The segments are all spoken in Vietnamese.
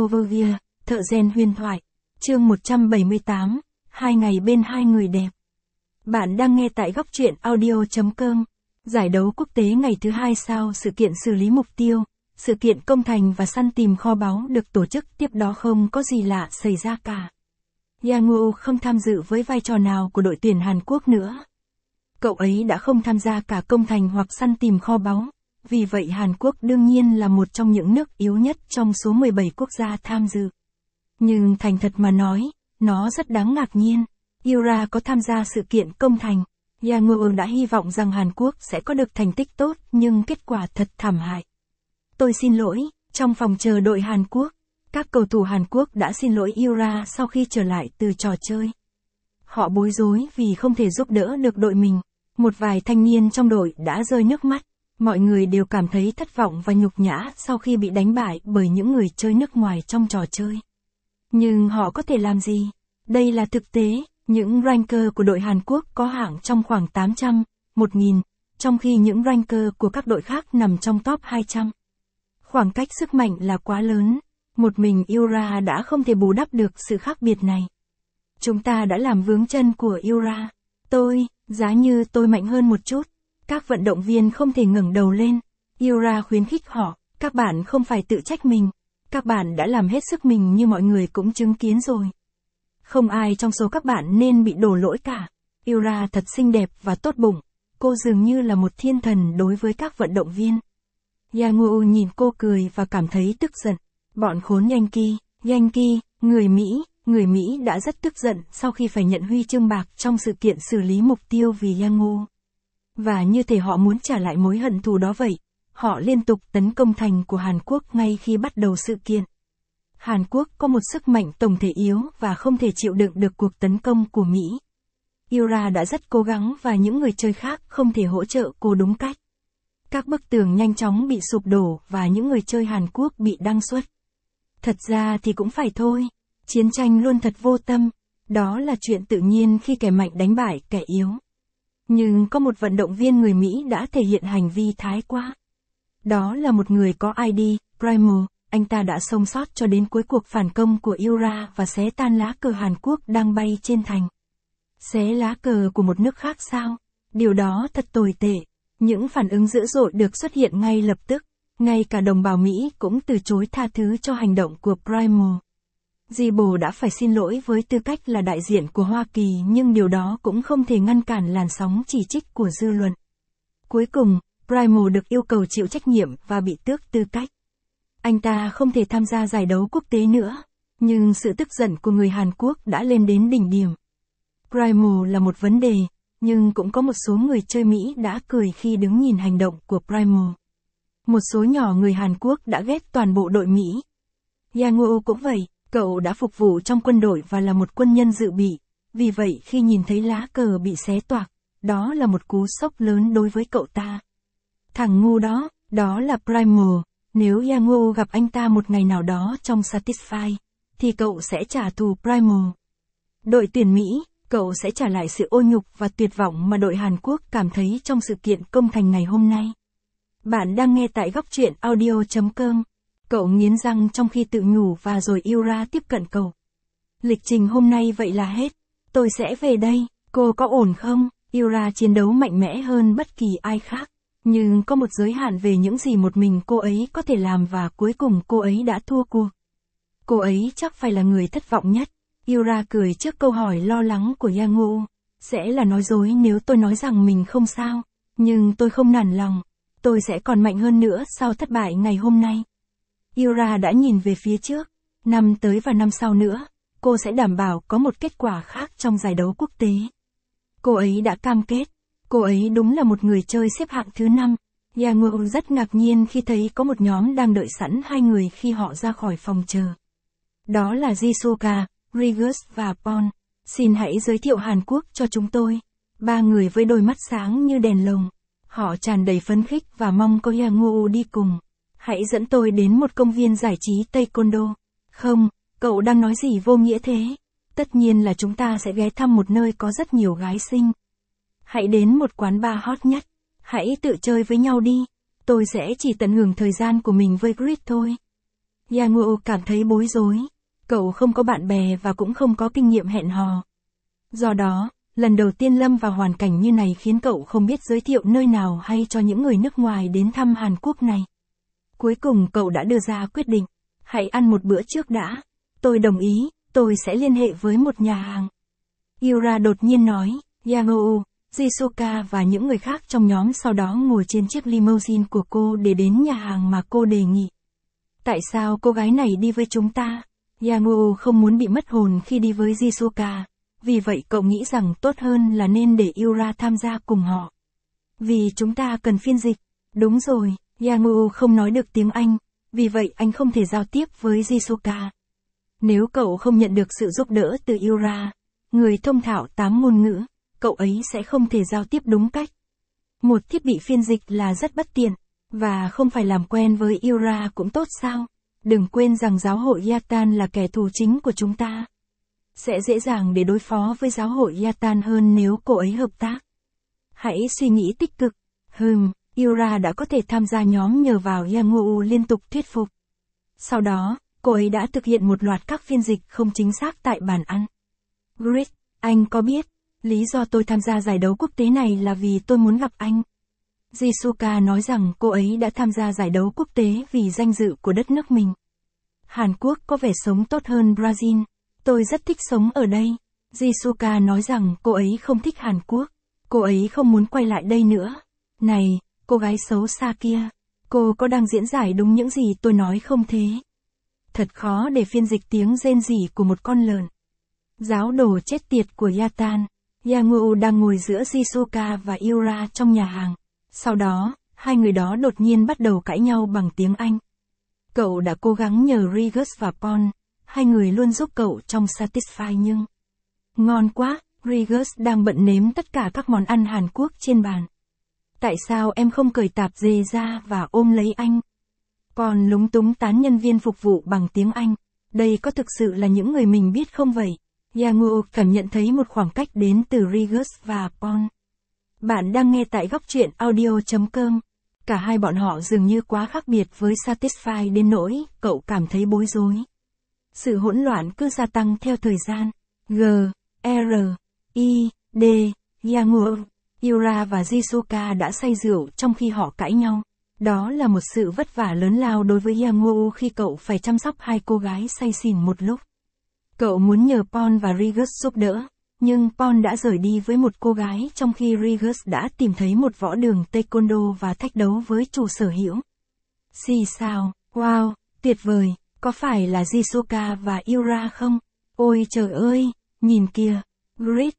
Novovia, thợ rèn huyền thoại. Chương 178, 2 ngày bên hai người đẹp. Bạn đang nghe tại góc truyện audio.com. Giải đấu quốc tế ngày thứ 2 sau sự kiện xử lý mục tiêu, sự kiện công thành và săn tìm kho báu được tổ chức tiếp đó không có gì lạ xảy ra cả. Yang Woo không tham dự với vai trò nào của đội tuyển Hàn Quốc nữa. Cậu ấy đã không tham gia cả công thành hoặc săn tìm kho báu, vì vậy Hàn Quốc đương nhiên là một trong những nước yếu nhất trong số 17 quốc gia tham dự. Nhưng thành thật mà nói, nó rất đáng ngạc nhiên. Yura có tham gia sự kiện công thành. Yang Woo đã hy vọng rằng Hàn Quốc sẽ có được thành tích tốt nhưng kết quả thật thảm hại. Tôi xin lỗi, trong phòng chờ đội Hàn Quốc, các cầu thủ Hàn Quốc đã xin lỗi Yura sau khi trở lại từ trò chơi. Họ bối rối vì không thể giúp đỡ được đội mình. Một vài thanh niên trong đội đã rơi nước mắt. Mọi người đều cảm thấy thất vọng và nhục nhã sau khi bị đánh bại bởi những người chơi nước ngoài trong trò chơi. Nhưng họ có thể làm gì? Đây là thực tế, những ranker của đội Hàn Quốc có hạng trong khoảng 800, 1000, trong khi những ranker của các đội khác nằm trong top 200. Khoảng cách sức mạnh là quá lớn, một mình Yura đã không thể bù đắp được sự khác biệt này. Chúng ta đã làm vướng chân của Yura. Giá như tôi mạnh hơn một chút. Các vận động viên không thể ngẩng đầu lên. Yura khuyến khích họ, các bạn không phải tự trách mình. Các bạn đã làm hết sức mình như mọi người cũng chứng kiến rồi. Không ai trong số các bạn nên bị đổ lỗi cả. Yura thật xinh đẹp và tốt bụng. Cô dường như là một thiên thần đối với các vận động viên. Yang Woo nhìn cô cười và cảm thấy tức giận. Bọn khốn Yankee, người Mỹ đã rất tức giận sau khi phải nhận huy chương bạc trong sự kiện xử lý mục tiêu vì Yang Woo. Và như thể họ muốn trả lại mối hận thù đó vậy, họ liên tục tấn công thành của Hàn Quốc ngay khi bắt đầu sự kiện. Hàn Quốc có một sức mạnh tổng thể yếu và không thể chịu đựng được cuộc tấn công của Mỹ. Yura đã rất cố gắng và những người chơi khác không thể hỗ trợ cô đúng cách. Các bức tường nhanh chóng bị sụp đổ và những người chơi Hàn Quốc bị đăng xuất. Thật ra thì cũng phải thôi, chiến tranh luôn thật vô tâm, đó là chuyện tự nhiên khi kẻ mạnh đánh bại kẻ yếu. Nhưng có một vận động viên người Mỹ đã thể hiện hành vi thái quá. Đó là một người có ID, Primal, anh ta đã sống sót cho đến cuối cuộc phản công của Yura và xé tan lá cờ Hàn Quốc đang bay trên thành. Xé lá cờ của một nước khác sao? Điều đó thật tồi tệ. Những phản ứng dữ dội được xuất hiện ngay lập tức. Ngay cả đồng bào Mỹ cũng từ chối tha thứ cho hành động của Primal. Zibo đã phải xin lỗi với tư cách là đại diện của Hoa Kỳ nhưng điều đó cũng không thể ngăn cản làn sóng chỉ trích của dư luận. Cuối cùng, Primal được yêu cầu chịu trách nhiệm và bị tước tư cách. Anh ta không thể tham gia giải đấu quốc tế nữa, nhưng sự tức giận của người Hàn Quốc đã lên đến đỉnh điểm. Primal là một vấn đề, nhưng cũng có một số người chơi Mỹ đã cười khi đứng nhìn hành động của Primal. Một số nhỏ người Hàn Quốc đã ghét toàn bộ đội Mỹ. Yang Woo cũng vậy. Cậu đã phục vụ trong quân đội và là một quân nhân dự bị, vì vậy khi nhìn thấy lá cờ bị xé toạc, đó là một cú sốc lớn đối với cậu ta. Thằng ngu đó là Primal, nếu Yang Woo gặp anh ta một ngày nào đó trong Satisfy, thì cậu sẽ trả thù Primal. Đội tuyển Mỹ, cậu sẽ trả lại sự ô nhục và tuyệt vọng mà đội Hàn Quốc cảm thấy trong sự kiện công thành ngày hôm nay. Bạn đang nghe tại góc truyện audio.com. Cậu nghiến răng trong khi tự nhủ và rồi Yura tiếp cận cậu. Lịch trình hôm nay vậy là hết. Tôi sẽ về đây, cô có ổn không? Yura chiến đấu mạnh mẽ hơn bất kỳ ai khác. Nhưng có một giới hạn về những gì một mình cô ấy có thể làm và cuối cùng cô ấy đã thua cuộc. Cô ấy chắc phải là người thất vọng nhất. Yura cười trước câu hỏi lo lắng của Yang Woo. Sẽ là nói dối nếu tôi nói rằng mình không sao. Nhưng tôi không nản lòng. Tôi sẽ còn mạnh hơn nữa sau thất bại ngày hôm nay. Yura đã nhìn về phía trước, năm tới và năm sau nữa, cô sẽ đảm bảo có một kết quả khác trong giải đấu quốc tế. Cô ấy đã cam kết, cô ấy đúng là một người chơi xếp hạng thứ 5. Yang Woo rất ngạc nhiên khi thấy có một nhóm đang đợi sẵn hai người khi họ ra khỏi phòng chờ. Đó là Jisuka, Rigus và Pon. Xin hãy giới thiệu Hàn Quốc cho chúng tôi. Ba người với đôi mắt sáng như đèn lồng. Họ tràn đầy phấn khích và mong có Yang Woo đi cùng. Hãy dẫn tôi đến một công viên giải trí Taekwondo. Không, cậu đang nói gì vô nghĩa thế? Tất nhiên là chúng ta sẽ ghé thăm một nơi có rất nhiều gái xinh. Hãy đến một quán bar hot nhất. Hãy tự chơi với nhau đi. Tôi sẽ chỉ tận hưởng thời gian của mình với Grit thôi. Yangwoo cảm thấy bối rối. Cậu không có bạn bè và cũng không có kinh nghiệm hẹn hò. Do đó, lần đầu tiên lâm vào hoàn cảnh như này khiến cậu không biết giới thiệu nơi nào hay cho những người nước ngoài đến thăm Hàn Quốc này. Cuối cùng cậu đã đưa ra quyết định. Hãy ăn một bữa trước đã. Tôi đồng ý, tôi sẽ liên hệ với một nhà hàng. Yura đột nhiên nói, Yangwoo, Jisuka và những người khác trong nhóm sau đó ngồi trên chiếc limousine của cô để đến nhà hàng mà cô đề nghị. Tại sao cô gái này đi với chúng ta? Yangwoo không muốn bị mất hồn khi đi với Jisuka, vì vậy cậu nghĩ rằng tốt hơn là nên để Yura tham gia cùng họ. Vì chúng ta cần phiên dịch. Đúng rồi, Yangwoo không nói được tiếng Anh, vì vậy anh không thể giao tiếp với Jisuka. Nếu cậu không nhận được sự giúp đỡ từ Yura, người thông thạo 8 ngôn ngữ, cậu ấy sẽ không thể giao tiếp đúng cách. Một thiết bị phiên dịch là rất bất tiện, và không phải làm quen với Yura cũng tốt sao? Đừng quên rằng giáo hội Yatan là kẻ thù chính của chúng ta. Sẽ dễ dàng để đối phó với giáo hội Yatan hơn nếu cô ấy hợp tác. Hãy suy nghĩ tích cực. Yura đã có thể tham gia nhóm nhờ vào Yangwoo liên tục thuyết phục. Sau đó, cô ấy đã thực hiện một loạt các phiên dịch không chính xác tại bàn ăn. Grit, anh có biết, lý do tôi tham gia giải đấu quốc tế này là vì tôi muốn gặp anh. Jisuka nói rằng cô ấy đã tham gia giải đấu quốc tế vì danh dự của đất nước mình. Hàn Quốc có vẻ sống tốt hơn Brazil. Tôi rất thích sống ở đây. Jisuka nói rằng cô ấy không thích Hàn Quốc. Cô ấy không muốn quay lại đây nữa. Này, cô gái xấu xa kia. Cô có đang diễn giải đúng những gì tôi nói không thế? Thật khó để phiên dịch tiếng rên rỉ của một con lợn. Giáo đồ chết tiệt của Yatan. Yangwoo đang ngồi giữa Jisuka và Yura trong nhà hàng. Sau đó, hai người đó đột nhiên bắt đầu cãi nhau bằng tiếng Anh. Cậu đã cố gắng nhờ Rigus và Pon. Hai người luôn giúp cậu trong Satisfy nhưng... Ngon quá, Rigus đang bận nếm tất cả các món ăn Hàn Quốc trên bàn. Tại sao em không cởi tạp dề ra và ôm lấy anh? Pon lúng túng tán nhân viên phục vụ bằng tiếng Anh. Đây có thực sự là những người mình biết không vậy? Yangwoo cảm nhận thấy một khoảng cách đến từ Rigus và Pon. Bạn đang nghe tại góc truyện audio.com. Cả hai bọn họ dường như quá khác biệt với Satisfy đến nỗi cậu cảm thấy bối rối. Sự hỗn loạn cứ gia tăng theo thời gian. D. Yangwoo, Yura và Jisuka đã say rượu trong khi họ cãi nhau. Đó là một sự vất vả lớn lao đối với Yangwoo khi cậu phải chăm sóc hai cô gái say xỉn một lúc. Cậu muốn nhờ Pon và Rigus giúp đỡ, nhưng Pon đã rời đi với một cô gái trong khi Rigus đã tìm thấy một võ đường taekwondo và thách đấu với chủ sở hữu. Xì xào, wow, tuyệt vời, có phải là Jisuka và Yura không? Ôi trời ơi, nhìn kìa, Grit,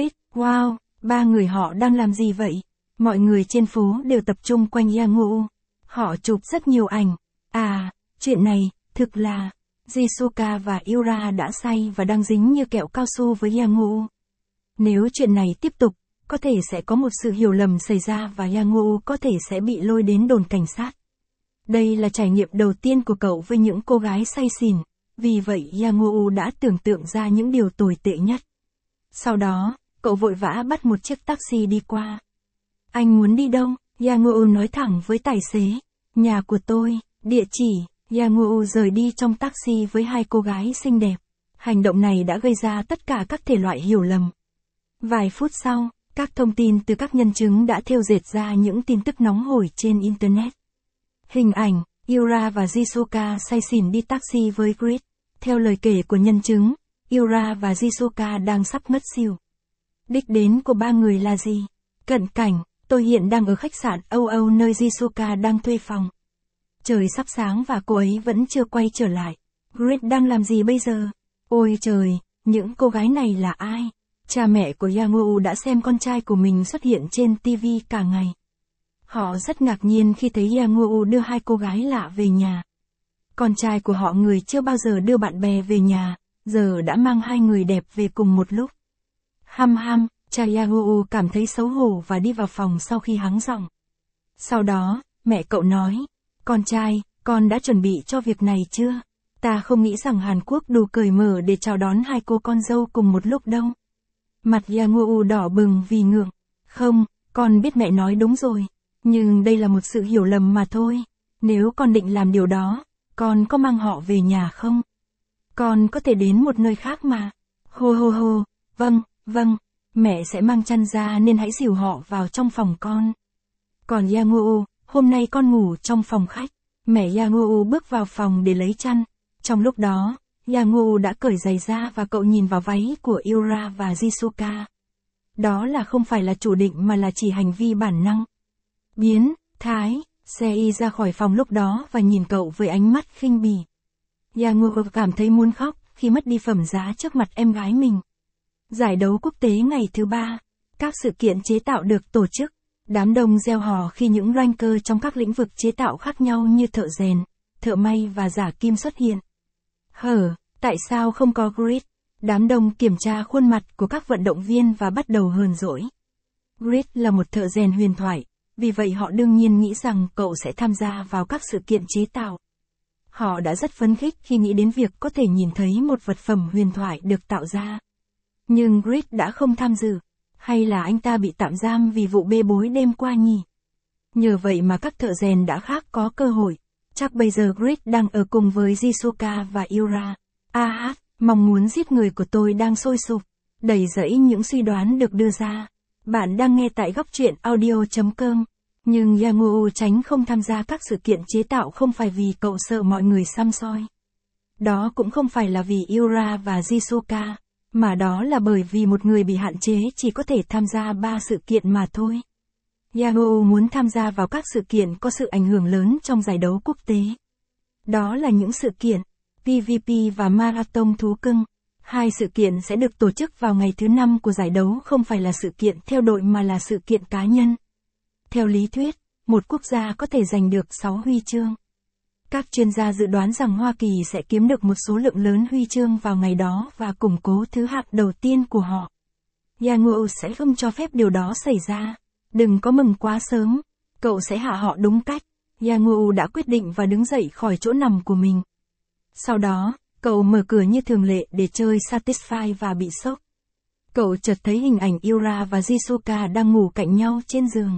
wow, ba người họ đang làm gì vậy? Mọi người trên phố đều tập trung quanh Yangwoo. Họ chụp rất nhiều ảnh. À, chuyện này, thực là... Jisuka và Yura đã say và đang dính như kẹo cao su với Yangwoo. Nếu chuyện này tiếp tục, có thể sẽ có một sự hiểu lầm xảy ra và Yangwoo có thể sẽ bị lôi đến đồn cảnh sát. Đây là trải nghiệm đầu tiên của cậu với những cô gái say xỉn, vì vậy Yangwoo đã tưởng tượng ra những điều tồi tệ nhất. Sau đó, cậu vội vã bắt một chiếc taxi đi qua. Anh muốn đi đâu? Yangwoo nói thẳng với tài xế. Nhà của tôi, địa chỉ. Yangwoo rời đi trong taxi với hai cô gái xinh đẹp. Hành động này đã gây ra tất cả các thể loại hiểu lầm. Vài phút sau, các thông tin từ các nhân chứng đã thêu dệt ra những tin tức nóng hổi trên Internet. Hình ảnh, Yura và Jisuka say xỉn đi taxi với Grit. Theo lời kể của nhân chứng, Yura và Jisuka đang sắp ngất xỉu. Đích đến của ba người là gì? Cận cảnh, tôi hiện đang ở khách sạn Âu nơi Jisuka đang thuê phòng. Trời sắp sáng và cô ấy vẫn chưa quay trở lại. Grit đang làm gì bây giờ? Ôi trời, những cô gái này là ai? Cha mẹ của Yangwoo đã xem con trai của mình xuất hiện trên TV cả ngày. Họ rất ngạc nhiên khi thấy Yangwoo đưa hai cô gái lạ về nhà. Con trai của họ người chưa bao giờ đưa bạn bè về nhà, giờ đã mang hai người đẹp về cùng một lúc. Cha Yangwoo cảm thấy xấu hổ và đi vào phòng sau khi hắng giọng. Sau đó, mẹ cậu nói, con trai, con đã chuẩn bị cho việc này chưa? Ta không nghĩ rằng Hàn Quốc đủ cởi mở để chào đón hai cô con dâu cùng một lúc đâu. Mặt Yangwoo đỏ bừng vì ngượng. Không, con biết mẹ nói đúng rồi. Nhưng đây là một sự hiểu lầm mà thôi. Nếu con định làm điều đó, con có mang họ về nhà không? Con có thể đến một nơi khác mà. Hô hô hô, vâng, mẹ sẽ mang chăn ra nên hãy dìu họ vào trong phòng con. Còn Yangwoo, hôm nay con ngủ trong phòng khách. Mẹ Yangwoo bước vào phòng để lấy chăn. Trong lúc đó, Yangwoo đã cởi giày ra và cậu nhìn vào váy của Yura và Jisuka. Đó là không phải là chủ định mà là chỉ hành vi bản năng. Biến thái, Sei ra khỏi phòng lúc đó và nhìn cậu với ánh mắt khinh bỉ. Yangwoo cảm thấy muốn khóc khi mất đi phẩm giá trước mặt em gái mình. Giải đấu quốc tế ngày thứ 3. Các sự kiện chế tạo được tổ chức. Đám đông reo hò khi những ranker trong các lĩnh vực chế tạo khác nhau như thợ rèn, thợ may và giả kim xuất hiện. Tại sao không có Grid? Đám đông kiểm tra khuôn mặt của các vận động viên và bắt đầu hờn dỗi. Grid là một thợ rèn huyền thoại, vì vậy họ đương nhiên nghĩ rằng cậu sẽ tham gia vào các sự kiện chế tạo. Họ đã rất phấn khích khi nghĩ đến việc có thể nhìn thấy một vật phẩm huyền thoại được tạo ra. Nhưng Grid đã không tham dự. Hay là anh ta bị tạm giam vì vụ bê bối đêm qua nhỉ? Nhờ vậy mà các thợ rèn đã khác có cơ hội. Chắc bây giờ Grid đang ở cùng với Jisuka và Yura. Mong muốn giết người của tôi đang sôi sục. Đầy rẫy những suy đoán được đưa ra. Bạn đang nghe tại góc truyện audio.com. Nhưng Yangwoo tránh không tham gia các sự kiện chế tạo không phải vì cậu sợ mọi người săm soi. Đó cũng không phải là vì Yura và Jisuka. Mà đó là bởi vì một người bị hạn chế chỉ có thể tham gia 3 sự kiện mà thôi. Yangwoo muốn tham gia vào các sự kiện có sự ảnh hưởng lớn trong giải đấu quốc tế. Đó là những sự kiện PvP và Marathon thú cưng. 2 sự kiện sẽ được tổ chức vào ngày thứ 5 của giải đấu không phải là sự kiện theo đội mà là sự kiện cá nhân. Theo lý thuyết, một quốc gia có thể giành được 6 huy chương. Các chuyên gia dự đoán rằng Hoa Kỳ sẽ kiếm được một số lượng lớn huy chương vào ngày đó và củng cố thứ hạng đầu tiên của họ. Yangwoo sẽ không cho phép điều đó xảy ra. Đừng có mừng quá sớm. Cậu sẽ hạ họ đúng cách. Yangwoo đã quyết định và đứng dậy khỏi chỗ nằm của mình. Sau đó, cậu mở cửa như thường lệ để chơi Satisfy và bị sốc. Cậu chợt thấy hình ảnh Yura và Jisuka đang ngủ cạnh nhau trên giường.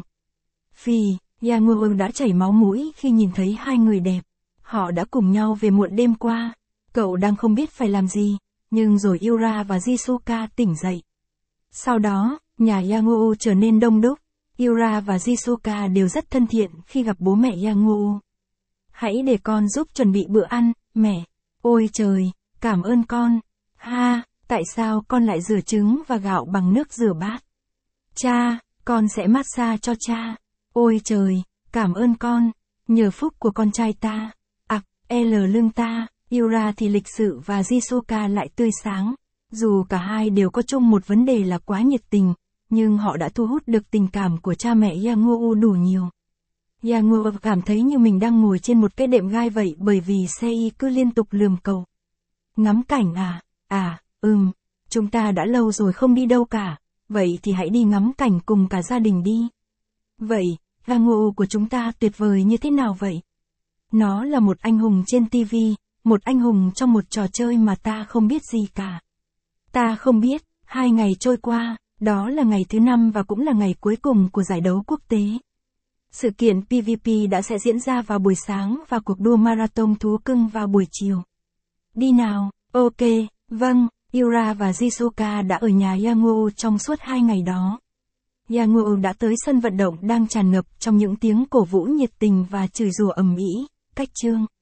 Yangwoo đã chảy máu mũi khi nhìn thấy hai người đẹp. Họ đã cùng nhau về muộn đêm qua. Cậu đang không biết phải làm gì, nhưng rồi Yura và Jisuka tỉnh dậy. Sau đó, nhà Yangwoo trở nên đông đúc. Yura và Jisuka đều rất thân thiện khi gặp bố mẹ Yangwoo. Hãy để con giúp chuẩn bị bữa ăn, mẹ. Ôi trời, cảm ơn con. Tại sao con lại rửa trứng và gạo bằng nước rửa bát? Cha, con sẽ massage cho cha. Ôi trời, cảm ơn con. Nhờ phúc của con trai ta. Lưng ta, Yura thì lịch sự và Jisuka lại tươi sáng. Dù cả hai đều có chung một vấn đề là quá nhiệt tình, nhưng họ đã thu hút được tình cảm của cha mẹ Yangwoo đủ nhiều. Yangwoo cảm thấy như mình đang ngồi trên một cái đệm gai vậy bởi vì Sei cứ liên tục lườm cậu. Ngắm cảnh à? Chúng ta đã lâu rồi không đi đâu cả, vậy thì hãy đi ngắm cảnh cùng cả gia đình đi. Vậy, Yangwoo của chúng ta tuyệt vời như thế nào vậy? Nó là một anh hùng trên TV, một anh hùng trong một trò chơi mà ta không biết gì cả. Ta không biết, 2 ngày trôi qua, đó là ngày thứ 5 và cũng là ngày cuối cùng của giải đấu quốc tế. Sự kiện PvP đã sẽ diễn ra vào buổi sáng và cuộc đua marathon thú cưng vào buổi chiều. Đi nào, ok, vâng, Yura và Jisuka đã ở nhà Yangwoo trong suốt 2 ngày đó. Yangwoo đã tới sân vận động đang tràn ngập trong những tiếng cổ vũ nhiệt tình và chửi rủa ầm ĩ. Cách chương